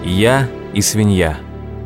Я и свинья.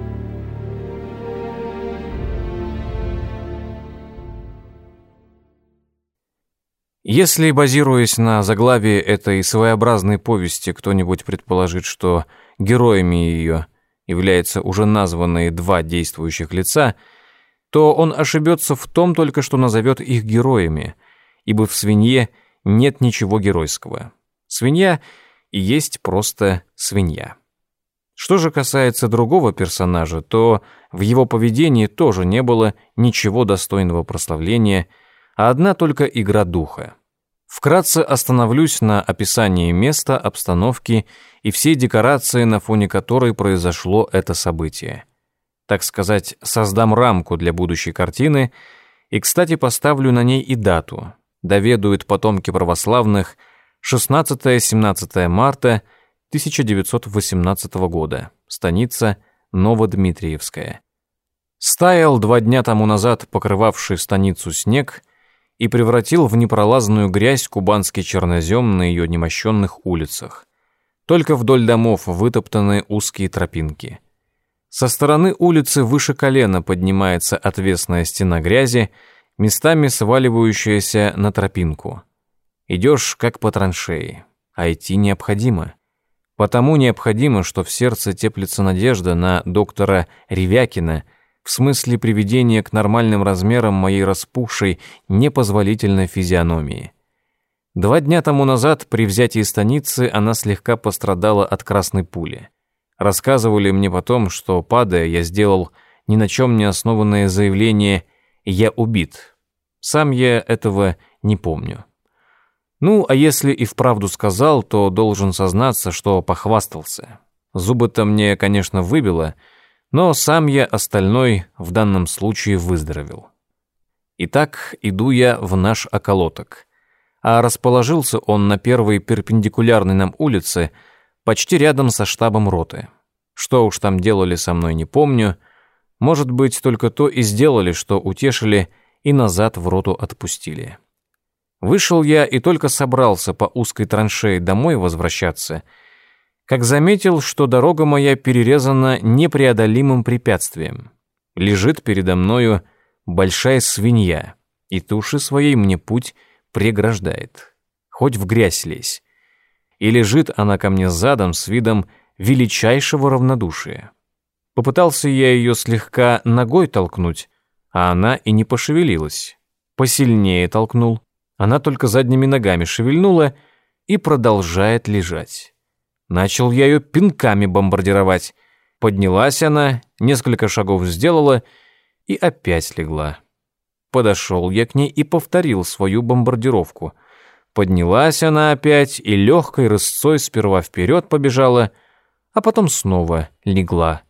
Если, базируясь на заглавии этой своеобразной повести, кто-нибудь предположит, что героями ее являются уже названные два действующих лица, то он ошибется в том только, что назовет их героями, ибо в свинье нет ничего геройского. Свинья и есть просто свинья. Что же касается другого персонажа, то в его поведении тоже не было ничего достойного прославления, а одна только игра духа. Вкратце остановлюсь на описании места, обстановки и всей декорации, на фоне которой произошло это событие. Так сказать, создам рамку для будущей картины и, кстати, поставлю на ней и дату. Доведают потомки православных 16-17 марта 1918 года. Станица Новодмитриевская. Стаял 2 дня тому назад покрывавший станицу снег и превратил в непролазную грязь кубанский чернозем на ее немощенных улицах. Только вдоль домов вытоптаны узкие тропинки. Со стороны улицы выше колена поднимается отвесная стена грязи, местами сваливающаяся на тропинку. Идешь как по траншеи, а идти необходимо. Потому необходимо, что в сердце теплится надежда на доктора Ревякина, в смысле приведения к нормальным размерам моей распухшей, непозволительной физиономии. 2 дня тому назад при взятии станицы она слегка пострадала от красной пули. Рассказывали мне потом, что, падая, я сделал ни на чем не основанное заявление «я убит». Сам я этого не помню. Ну, а если и вправду сказал, то должен сознаться, что похвастался. Зубы-то мне, конечно, выбило, но сам я остальной в данном случае выздоровел. Итак, иду я в наш околоток. А расположился он на первой перпендикулярной нам улице, почти рядом со штабом роты. Что уж там делали со мной, не помню. Может быть, только то и сделали, что утешили и назад в роту отпустили. Вышел я и только собрался по узкой траншее домой возвращаться, как заметил, что дорога моя перерезана непреодолимым препятствием. Лежит передо мною большая свинья, и туши своей мне путь преграждает. Хоть в грязь лезь. И лежит она ко мне задом с видом величайшего равнодушия. Попытался я ее слегка ногой толкнуть, а она и не пошевелилась. Посильнее толкнул, она только задними ногами шевельнула и продолжает лежать. Начал я ее пинками бомбардировать. Поднялась она, несколько шагов сделала и опять легла. Подошел я к ней и повторил свою бомбардировку. Поднялась она опять и легкой рысцой сперва вперед побежала, а потом снова легла.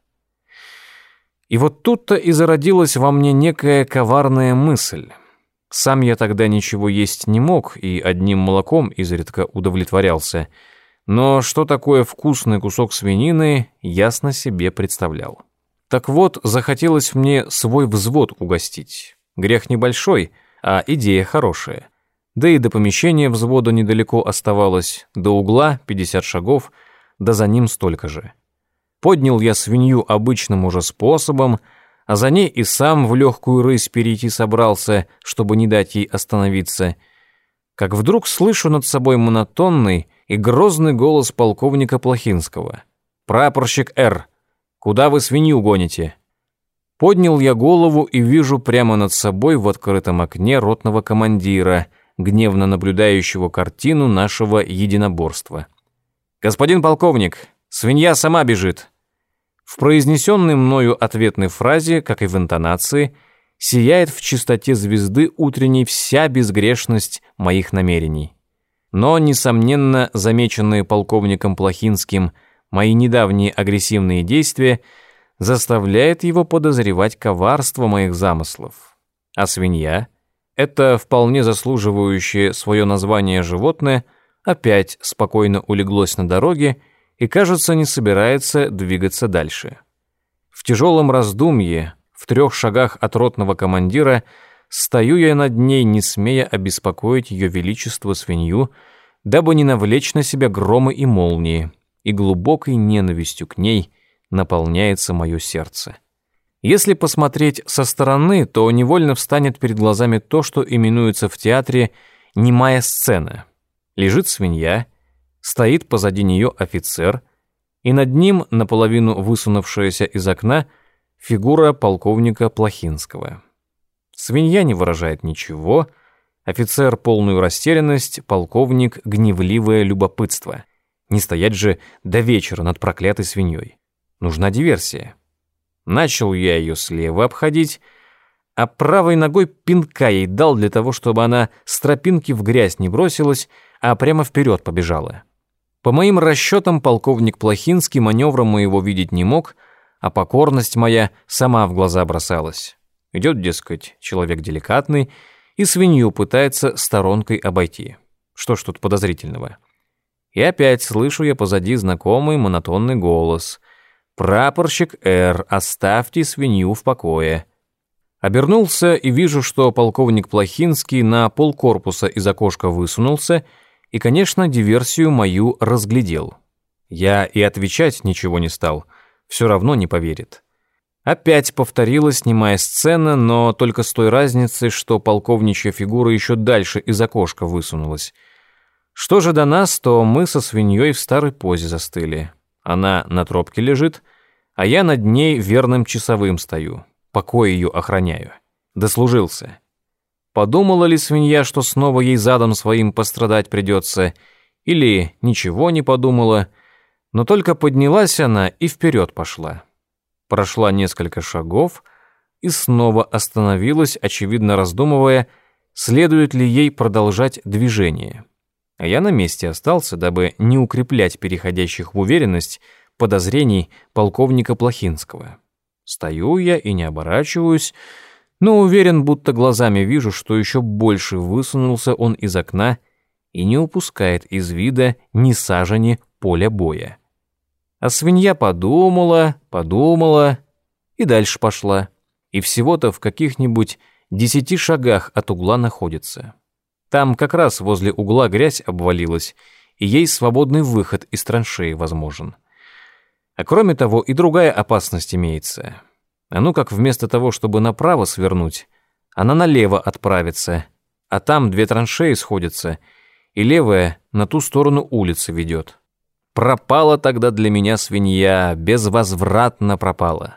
И вот тут-то и зародилась во мне некая коварная мысль. Сам я тогда ничего есть не мог и одним молоком изредка удовлетворялся, но что такое вкусный кусок свинины, ясно себе представлял. Так вот, захотелось мне свой взвод угостить. Грех небольшой, а идея хорошая. Да и до помещения взвода недалеко оставалось, до угла 50 шагов, да за ним столько же. Поднял я свинью обычным уже способом, а за ней и сам в легкую рысь перейти собрался, чтобы не дать ей остановиться, как вдруг слышу над собой монотонный и грозный голос полковника Плохинского. «Прапорщик Р, куда вы свинью гоните?» Поднял я голову и вижу прямо над собой в открытом окне ротного командира, гневно наблюдающего картину нашего единоборства. «Господин полковник, свинья сама бежит». В произнесенной мною ответной фразе, как и в интонации, сияет в чистоте звезды утренней вся безгрешность моих намерений. Но, несомненно, замеченные полковником Плохинским мои недавние агрессивные действия заставляет его подозревать коварство моих замыслов. А свинья, это вполне заслуживающее свое название животное, опять спокойно улеглось на дороге и, кажется, не собирается двигаться дальше. В тяжелом раздумье, в 3 шагах от ротного командира, стою я над ней, не смея обеспокоить ее величество свинью, дабы не навлечь на себя громы и молнии, и глубокой ненавистью к ней наполняется мое сердце. Если посмотреть со стороны, то невольно встанет перед глазами то, что именуется в театре «немая сцена». Лежит свинья, стоит позади нее офицер, и над ним, наполовину высунувшаяся из окна, фигура полковника Плохинского. Свинья не выражает ничего, офицер — полную растерянность, полковник — гневливое любопытство. Не стоять же до вечера над проклятой свиньей. Нужна диверсия. Начал я ее слева обходить, а правой ногой пинка ей дал для того, чтобы она с тропинки в грязь не бросилась, а прямо вперед побежала. По моим расчетам, полковник Плохинский маневра моего видеть не мог, а покорность моя сама в глаза бросалась. Идет, дескать, человек деликатный и свинью пытается сторонкой обойти. Что ж тут подозрительного? И опять слышу я позади знакомый монотонный голос: «Прапорщик Р, оставьте свинью в покое». Обернулся и вижу, что полковник Плохинский на полкорпуса из окошка высунулся и, конечно, диверсию мою разглядел. Я и отвечать ничего не стал, все равно не поверит. Опять повторилась немая сцена, но только с той разницей, что полковничья фигура еще дальше из окошка высунулась. Что же до нас, то мы со свиньей в старой позе застыли. Она на тропке лежит, а я над ней верным часовым стою, покой ее охраняю. Дослужился. Подумала ли свинья, что снова ей задом своим пострадать придется, или ничего не подумала, но только поднялась она и вперед пошла. Прошла несколько шагов и снова остановилась, очевидно раздумывая, следует ли ей продолжать движение. А я на месте остался, дабы не укреплять переходящих в уверенность подозрений полковника Плохинского. Стою я и не оборачиваюсь, но уверен, будто глазами вижу, что еще больше высунулся он из окна и не упускает из вида ни сажени поля боя. А свинья подумала и дальше пошла, и всего-то в каких-нибудь 10 шагах от угла находится. Там как раз возле угла грязь обвалилась, и ей свободный выход из траншеи возможен. А кроме того и другая опасность имеется. А ну как вместо того, чтобы направо свернуть, она налево отправится, а там 2 траншеи сходятся, и левая на ту сторону улицы ведет. Пропала тогда для меня свинья, безвозвратно пропала.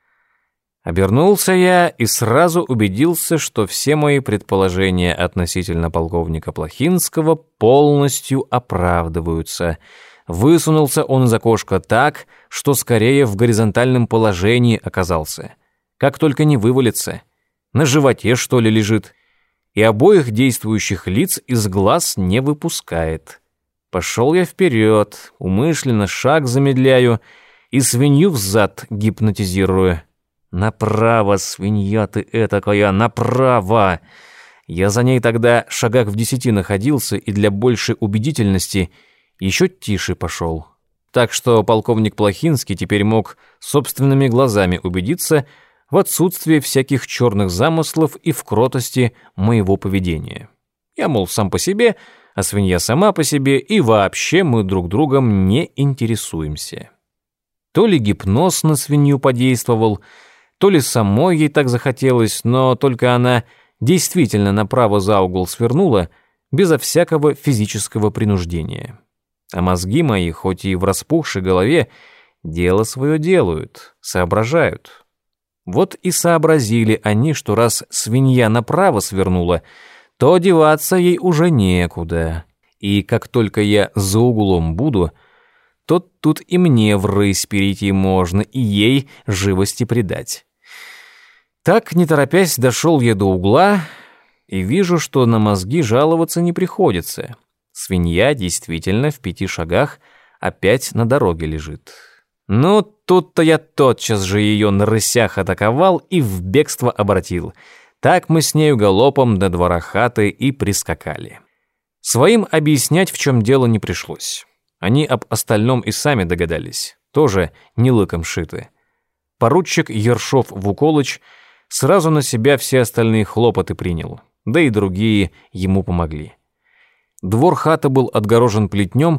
Обернулся я и сразу убедился, что все мои предположения относительно полковника Плохинского полностью оправдываются. Высунулся он из окошка так, что скорее в горизонтальном положении оказался. Как только не вывалится. На животе, что ли, лежит. И обоих действующих лиц из глаз не выпускает. Пошел я вперед, умышленно шаг замедляю и свинью взад гипнотизирую. Направо, свинья ты этакая, направо! Я за ней тогда шагах в 10 находился и для большей убедительности еще тише пошел. Так что полковник Плохинский теперь мог собственными глазами убедиться в отсутствии всяких черных замыслов и в кротости моего поведения. Я, мол, сам по себе, а свинья сама по себе, и вообще мы друг другом не интересуемся. То ли гипноз на свинью подействовал, то ли самой ей так захотелось, но только она действительно направо за угол свернула, безо всякого физического принуждения. А мозги мои, хоть и в распухшей голове, дело свое делают, соображают. Вот и сообразили они, что раз свинья направо свернула, то деваться ей уже некуда. И как только я за углом буду, то тут и мне врысь перейти можно, и ей живости придать. Так, не торопясь, дошел я до угла и вижу, что на мозги жаловаться не приходится. Свинья действительно в 5 шагах опять на дороге лежит. Ну, тут-то я тотчас же ее на рысях атаковал и в бегство обратил. Так мы с нею галопом до двора хаты и прискакали. Своим объяснять, в чем дело, не пришлось. Они об остальном и сами догадались, тоже не лыком шиты. Поручик Ершов-Вуколыч сразу на себя все остальные хлопоты принял, да и другие ему помогли. Двор хаты был отгорожен плетнем,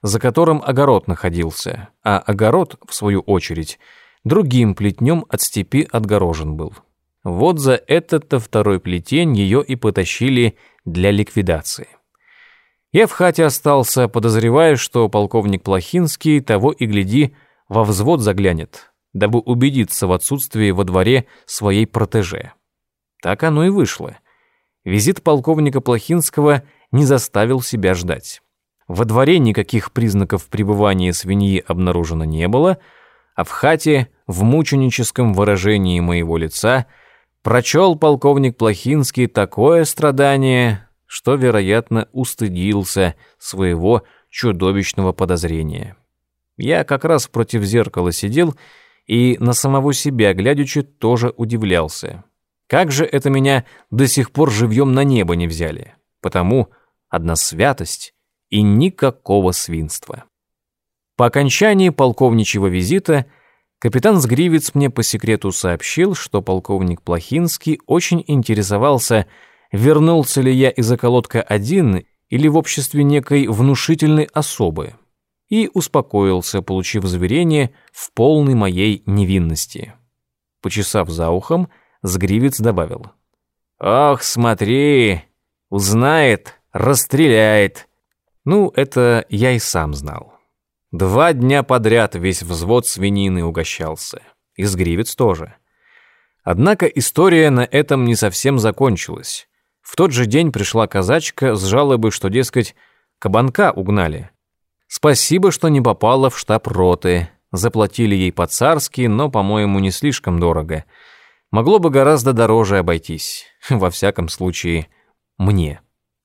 за которым огород находился, а огород, в свою очередь, другим плетнем от степи отгорожен был. Вот за этот-то второй плетень ее и потащили для ликвидации. Я в хате остался, подозревая, что полковник Плохинский того и гляди во взвод заглянет, дабы убедиться в отсутствии во дворе своей протеже. Так оно и вышло. Визит полковника Плохинского не заставил себя ждать. Во дворе никаких признаков пребывания свиньи обнаружено не было, а в хате, в мученическом выражении моего лица, прочел полковник Плохинский такое страдание, что, вероятно, устыдился своего чудовищного подозрения. Я как раз против зеркала сидел и на самого себя, глядячи, тоже удивлялся. Как же это меня до сих пор живьем на небо не взяли? Потому одна святость и никакого свинства. По окончании полковничьего визита капитан Сгривец мне по секрету сообщил, что полковник Плохинский очень интересовался, вернулся ли я из околотка один или в обществе некой внушительной особы, и успокоился, получив заверение в полной моей невинности. Почесав за ухом, Сгривец добавил: «Ох, смотри, узнает, расстреляет». Ну, это я и сам знал. 2 дня подряд весь взвод свинины угощался. И Сгривец тоже. Однако история на этом не совсем закончилась. В тот же день пришла казачка с жалобой, что, дескать, кабанка угнали. Спасибо, что не попала в штаб роты. Заплатили ей по-царски, но, по-моему, не слишком дорого. Могло бы гораздо дороже обойтись. Во всяком случае, мне.